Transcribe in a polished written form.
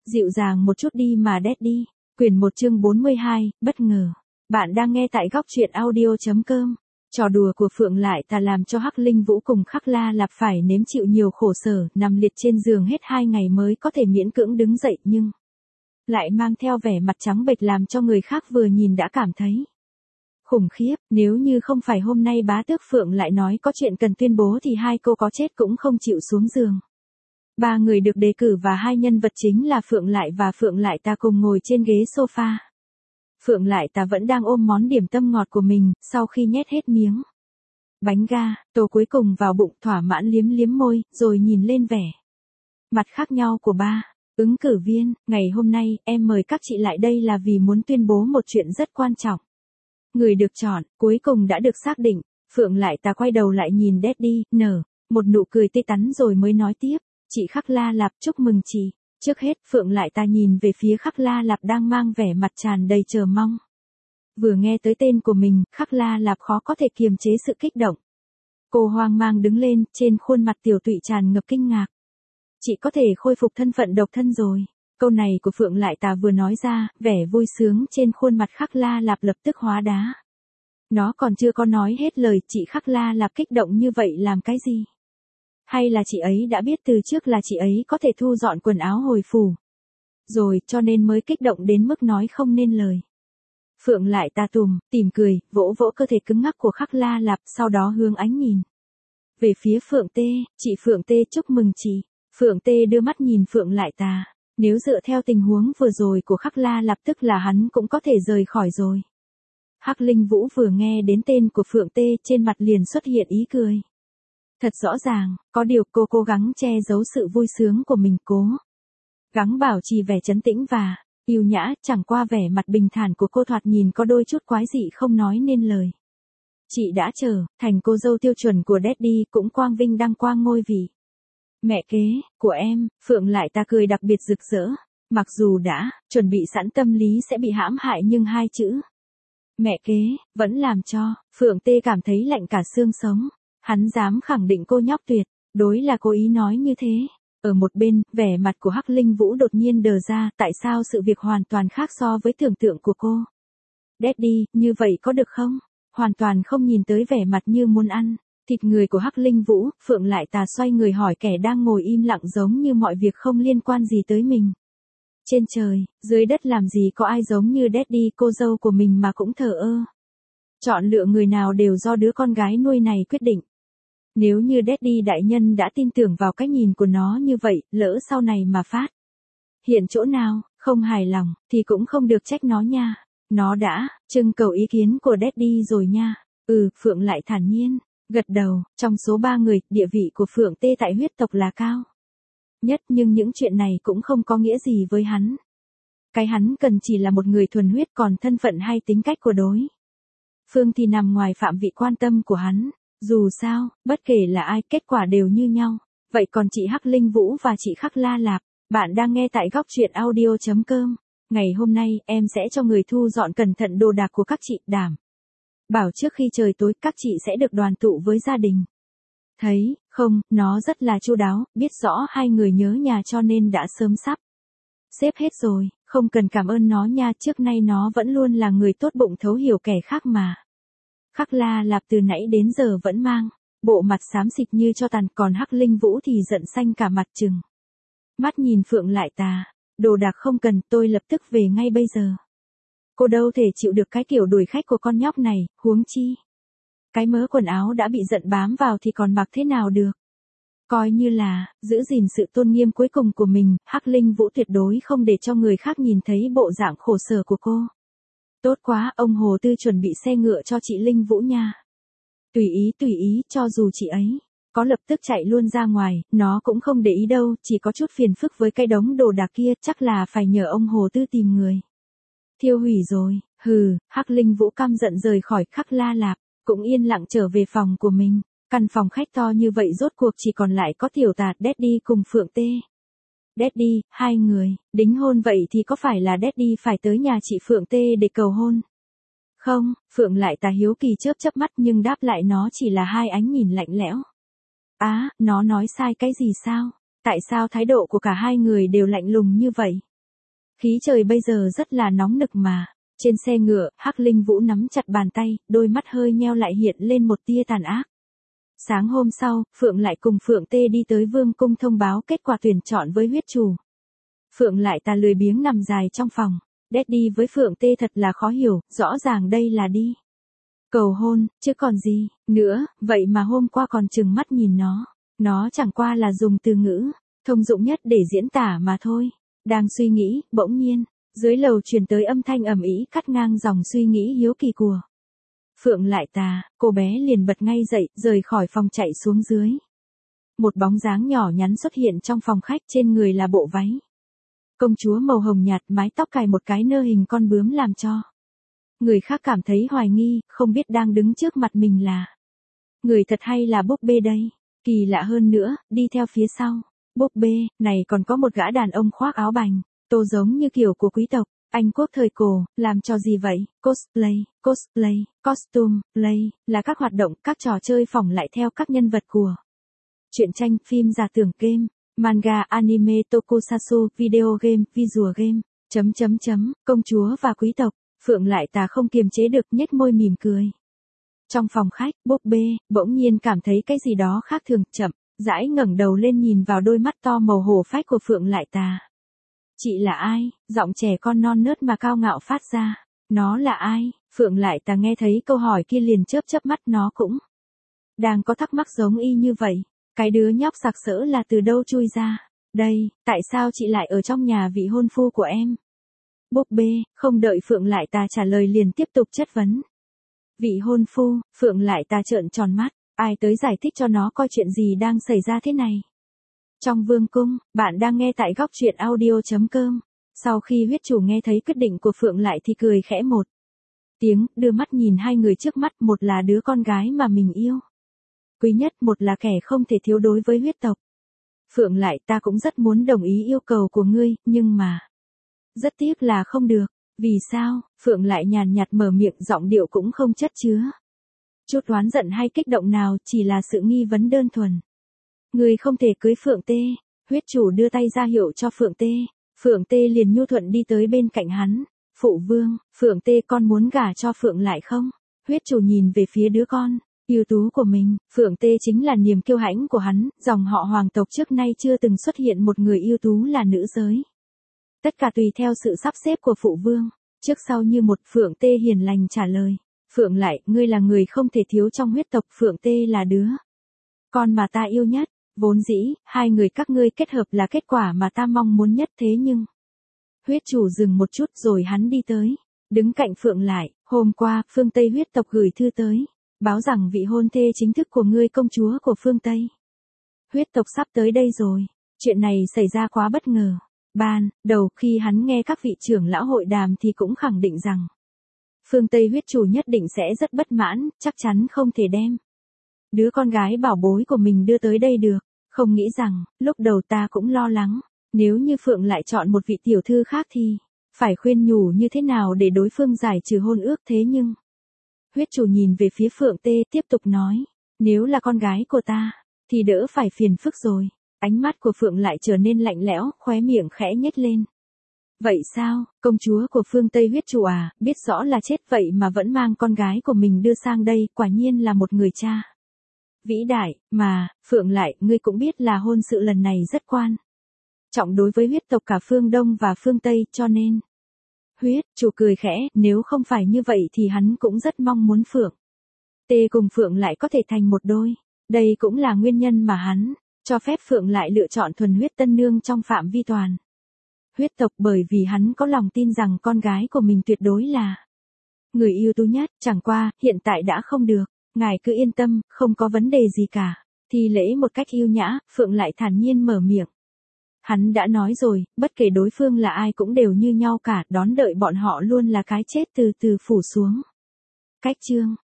Dịu dàng một chút đi mà Daddy. Quyển 1 chương 42, bất ngờ. Bạn đang nghe tại góc truyện audio.com. Trò đùa của Phượng Lại Tà làm cho Hắc Linh Vũ cùng Khắc La Lạp phải nếm chịu nhiều khổ sở, nằm liệt trên giường hết 2 ngày mới có thể miễn cưỡng đứng dậy, nhưng lại mang theo vẻ mặt trắng bệch làm cho người khác vừa nhìn đã cảm thấy khủng khiếp. Nếu như không phải hôm nay bá tước Phượng Lại nói có chuyện cần tuyên bố thì hai cô có chết cũng không chịu xuống giường. 3 người được đề cử và 2 nhân vật chính là Phượng Lại và Phượng Lại Tà cùng ngồi trên ghế sofa. Phượng Lại Tà vẫn đang ôm món điểm tâm ngọt của mình, sau khi nhét hết miếng bánh ga, tô cuối cùng vào bụng, thỏa mãn liếm liếm môi, rồi nhìn lên vẻ mặt khác nhau của 3 ứng cử viên. Ngày hôm nay, em mời các chị lại đây là vì muốn tuyên bố một chuyện rất quan trọng. Người được chọn, cuối cùng đã được xác định. Phượng Lại Tà quay đầu lại nhìn Daddy, nở một nụ cười tươi tắn rồi mới nói tiếp. Chị Khắc La Lạp, chúc mừng chị. Trước hết, Phượng Lại Tà nhìn về phía Khắc La Lạp đang mang vẻ mặt tràn đầy chờ mong. Vừa nghe tới tên của mình, Khắc La Lạp khó có thể kiềm chế sự kích động. Cô hoang mang đứng lên, trên khuôn mặt tiểu tụy tràn ngập kinh ngạc. Chị có thể khôi phục thân phận độc thân rồi. Câu này của Phượng Lại Tà vừa nói ra, vẻ vui sướng trên khuôn mặt Khắc La Lạp lập tức hóa đá. Nó còn chưa có nói hết lời, chị Khắc La Lạp kích động như vậy làm cái gì? Hay là chị ấy đã biết từ trước là chị ấy có thể thu dọn quần áo hồi phủ rồi, cho nên mới kích động đến mức nói không nên lời. Phượng Lại Tà tìm cười, vỗ vỗ cơ thể cứng ngắc của Khắc La Lạp, sau đó hướng ánh nhìn về phía Phượng Tê. Chị Phượng Tê, chúc mừng chị. Phượng Tê đưa mắt nhìn Phượng Lại Tà. Nếu dựa theo tình huống vừa rồi của Khắc La Lạp tức là hắn cũng có thể rời khỏi rồi. Hắc Linh Vũ vừa nghe đến tên của Phượng Tê, trên mặt liền xuất hiện ý cười. Thật rõ ràng, có điều cô cố gắng che giấu sự vui sướng của mình, cố gắng bảo trì vẻ trấn tĩnh và yêu nhã, chẳng qua vẻ mặt bình thản của cô thoạt nhìn có đôi chút quái dị không nói nên lời. Chị đã trở thành cô dâu tiêu chuẩn của Daddy, cũng quang vinh đăng quang ngôi vị mẹ kế của em. Phượng Lại Tà cười đặc biệt rực rỡ. Mặc dù đã chuẩn bị sẵn tâm lý sẽ bị hãm hại, nhưng 2 chữ mẹ kế vẫn làm cho Phượng Tê cảm thấy lạnh cả xương sống. Hắn dám khẳng định cô nhóc tuyệt đối là cố ý nói như thế. Ở một bên, vẻ mặt của Hắc Linh Vũ đột nhiên đờ ra, tại sao sự việc hoàn toàn khác so với tưởng tượng của cô. Daddy, như vậy có được không? Hoàn toàn không nhìn tới vẻ mặt như muốn ăn thịt người của Hắc Linh Vũ. Phượng Lại Tà xoay người hỏi kẻ đang ngồi im lặng giống như mọi việc không liên quan gì tới mình. Trên trời, dưới đất làm gì có ai giống như Daddy, cô dâu của mình mà cũng thờ ơ. Chọn lựa người nào đều do đứa con gái nuôi này quyết định. Nếu như Daddy đại nhân đã tin tưởng vào cái nhìn của nó như vậy, lỡ sau này mà phát hiện chỗ nào không hài lòng, thì cũng không được trách nó nha. Nó đã trưng cầu ý kiến của Daddy rồi nha. Phượng Lại thản nhiên gật đầu. Trong số 3 người, địa vị của Phượng Tê tại huyết tộc là cao nhất, nhưng những chuyện này cũng không có nghĩa gì với hắn. Cái hắn cần chỉ là một người thuần huyết, còn thân phận hay tính cách của đối phương thì nằm ngoài phạm vị quan tâm của hắn. Dù sao, bất kể là ai, kết quả đều như nhau. Vậy còn chị Hắc Linh Vũ và chị Khắc La Lạp, bạn đang nghe tại góc truyện audio.com. Ngày hôm nay, em sẽ cho người thu dọn cẩn thận đồ đạc của các chị, đảm bảo trước khi trời tối các chị sẽ được đoàn tụ với gia đình. Thấy không, nó rất là chu đáo, biết rõ 2 người nhớ nhà cho nên đã sớm sắp xếp hết rồi. Không cần cảm ơn nó nha, trước nay nó vẫn luôn là người tốt bụng thấu hiểu kẻ khác mà. Khắc La Lạp từ nãy đến giờ vẫn mang bộ mặt xám xịt như cho tàn, còn Hắc Linh Vũ thì giận xanh cả mặt, trừng mắt nhìn Phượng Lại Tà. Đồ đạc không cần, tôi lập tức về ngay bây giờ. Cô đâu thể chịu được cái kiểu đuổi khách của con nhóc này, huống chi cái mớ quần áo đã bị giận bám vào thì còn mặc thế nào được. Coi như là giữ gìn sự tôn nghiêm cuối cùng của mình, Hắc Linh Vũ tuyệt đối không để cho người khác nhìn thấy bộ dạng khổ sở của cô. Tốt quá, ông Hồ Tư chuẩn bị xe ngựa cho chị Linh Vũ nha. Tùy ý, cho dù chị ấy có lập tức chạy luôn ra ngoài, nó cũng không để ý đâu, chỉ có chút phiền phức với cái đống đồ đạc kia, chắc là phải nhờ ông Hồ Tư tìm người thiêu hủy rồi. Hắc Linh Vũ căm giận rời khỏi Khắc La Lạp, cũng yên lặng trở về phòng của mình. Căn phòng khách to như vậy rốt cuộc chỉ còn lại có tiểu tạt Daddy cùng Phượng Tê. Daddy, 2 người đính hôn vậy thì có phải là Daddy phải tới nhà chị Phượng Tê để cầu hôn? Không, Phượng Lại Tà hiếu kỳ chớp mắt, nhưng đáp lại nó chỉ là 2 ánh nhìn lạnh lẽo. Nó nói sai cái gì sao? Tại sao thái độ của cả 2 người đều lạnh lùng như vậy? Khí trời bây giờ rất là nóng nực mà. Trên xe ngựa, Hắc Linh Vũ nắm chặt bàn tay, đôi mắt hơi nheo lại hiện lên một tia tàn ác. Sáng hôm sau, Phượng lại cùng Phượng Tê đi tới Vương cung thông báo kết quả tuyển chọn với huyết chủ. Phượng lại ta lười biếng nằm dài trong phòng. Daddy với Phượng Tê thật là khó hiểu, rõ ràng đây là đi cầu hôn, chứ còn gì nữa, vậy mà hôm qua còn trừng mắt nhìn nó. Nó chẳng qua là dùng từ ngữ thông dụng nhất để diễn tả mà thôi. Đang suy nghĩ, bỗng nhiên, dưới lầu truyền tới âm thanh ầm ĩ cắt ngang dòng suy nghĩ hiếu kỳ của Phượng lại ta, cô bé liền bật ngay dậy, rời khỏi phòng chạy xuống dưới. Một bóng dáng nhỏ nhắn xuất hiện trong phòng khách, trên người là bộ váy công chúa màu hồng nhạt, mái tóc cài một cái nơ hình con bướm làm cho người khác cảm thấy hoài nghi, không biết đang đứng trước mặt mình là người thật hay là búp bê đây. Kỳ lạ hơn nữa, đi theo phía sau búp bê này còn có một gã đàn ông khoác áo bành, tô giống như kiểu của quý tộc Anh quốc thời cổ. Làm cho gì vậy? Cosplay, costume, play, là các hoạt động, các trò chơi phỏng lại theo các nhân vật của truyện tranh, phim giả tưởng, game, manga, anime, tokusatsu, video game, visual game, công chúa và quý tộc. Phượng lại ta không kiềm chế được, nhếch môi mỉm cười. Trong phòng khách, búp bê bỗng nhiên cảm thấy cái gì đó khác thường, chậm rãi ngẩng đầu lên nhìn vào đôi mắt to màu hổ phách của Phượng lại ta. Chị là ai? Giọng trẻ con non nớt mà cao ngạo phát ra. Nó là ai? Phượng lại ta nghe thấy câu hỏi kia liền chớp chớp mắt, nó cũng đang có thắc mắc giống y như vậy. Cái đứa nhóc sặc sỡ là từ đâu chui ra? Đây, tại sao chị lại ở trong nhà vị hôn phu của em? Búp bê, không đợi Phượng lại ta trả lời liền tiếp tục chất vấn. Vị hôn phu? Phượng lại ta trợn tròn mắt, ai tới giải thích cho nó coi chuyện gì đang xảy ra thế này? Trong vương cung, bạn đang nghe tại góc truyện audio.com. Sau khi huyết chủ nghe thấy quyết định của Phượng lại thì cười khẽ một tiếng, đưa mắt nhìn hai người trước mắt, một là đứa con gái mà mình yêu quý nhất, một là kẻ không thể thiếu đối với huyết tộc. Phượng lại ta cũng rất muốn đồng ý yêu cầu của ngươi, nhưng mà rất tiếc là không được. Vì sao? Phượng lại nhàn nhạt mở miệng, giọng điệu cũng không chất chứa chút oán giận hay kích động nào, chỉ là sự nghi vấn đơn thuần. Ngươi không thể cưới Phượng Tê. Huyết chủ đưa tay ra hiệu cho Phượng Tê. Phượng Tê liền nhu thuận đi tới bên cạnh hắn. Phụ vương, Phượng Tê con muốn gả cho Phượng lại không? Huyết chủ nhìn về phía đứa con ưu tú của mình. Phượng Tê chính là niềm kiêu hãnh của hắn, dòng họ hoàng tộc trước nay chưa từng xuất hiện một người ưu tú là nữ giới. Tất cả tùy theo sự sắp xếp của phụ vương. Trước sau như một. Phượng Tê hiền lành trả lời. Phượng lại, ngươi là người không thể thiếu trong huyết tộc. Phượng Tê là đứa con mà ta yêu nhất. Vốn dĩ, hai người các ngươi kết hợp là kết quả mà ta mong muốn nhất, thế nhưng huyết chủ dừng một chút rồi hắn đi tới, đứng cạnh Phượng lại. Hôm qua, phương Tây huyết tộc gửi thư tới, báo rằng vị hôn thê chính thức của ngươi, công chúa của phương Tây huyết tộc sắp tới đây rồi. Chuyện này xảy ra quá bất ngờ. Ban đầu khi hắn nghe các vị trưởng lão hội đàm thì cũng khẳng định rằng phương Tây huyết chủ nhất định sẽ rất bất mãn, chắc chắn không thể đem đứa con gái bảo bối của mình đưa tới đây được. Không nghĩ rằng, lúc đầu ta cũng lo lắng, nếu như Phượng lại chọn một vị tiểu thư khác thì phải khuyên nhủ như thế nào để đối phương giải trừ hôn ước, thế nhưng huyết chủ nhìn về phía Phượng Tê tiếp tục nói, nếu là con gái của ta thì đỡ phải phiền phức rồi. Ánh mắt của Phượng lại trở nên lạnh lẽo, khóe miệng khẽ nhếch lên. Vậy sao, công chúa của phương Tây huyết chủ à, biết rõ là chết vậy mà vẫn mang con gái của mình đưa sang đây, quả nhiên là một người cha vĩ đại. Mà, Phượng lại, ngươi cũng biết là hôn sự lần này rất quan trọng đối với huyết tộc cả phương Đông và phương Tây, cho nên huyết chủ cười khẽ, nếu không phải như vậy thì hắn cũng rất mong muốn Phượng Tê cùng Phượng lại có thể thành một đôi. Đây cũng là nguyên nhân mà hắn cho phép Phượng lại lựa chọn thuần huyết tân nương trong phạm vi toàn huyết tộc, bởi vì hắn có lòng tin rằng con gái của mình tuyệt đối là người ưu tú nhất. Chẳng qua, hiện tại đã không được. Ngài cứ yên tâm, không có vấn đề gì cả. Thi lễ một cách yêu nhã, Phượng lại thản nhiên mở miệng. Hắn đã nói rồi, bất kể đối phương là ai cũng đều như nhau cả, đón đợi bọn họ luôn là cái chết từ từ phủ xuống. Cách chương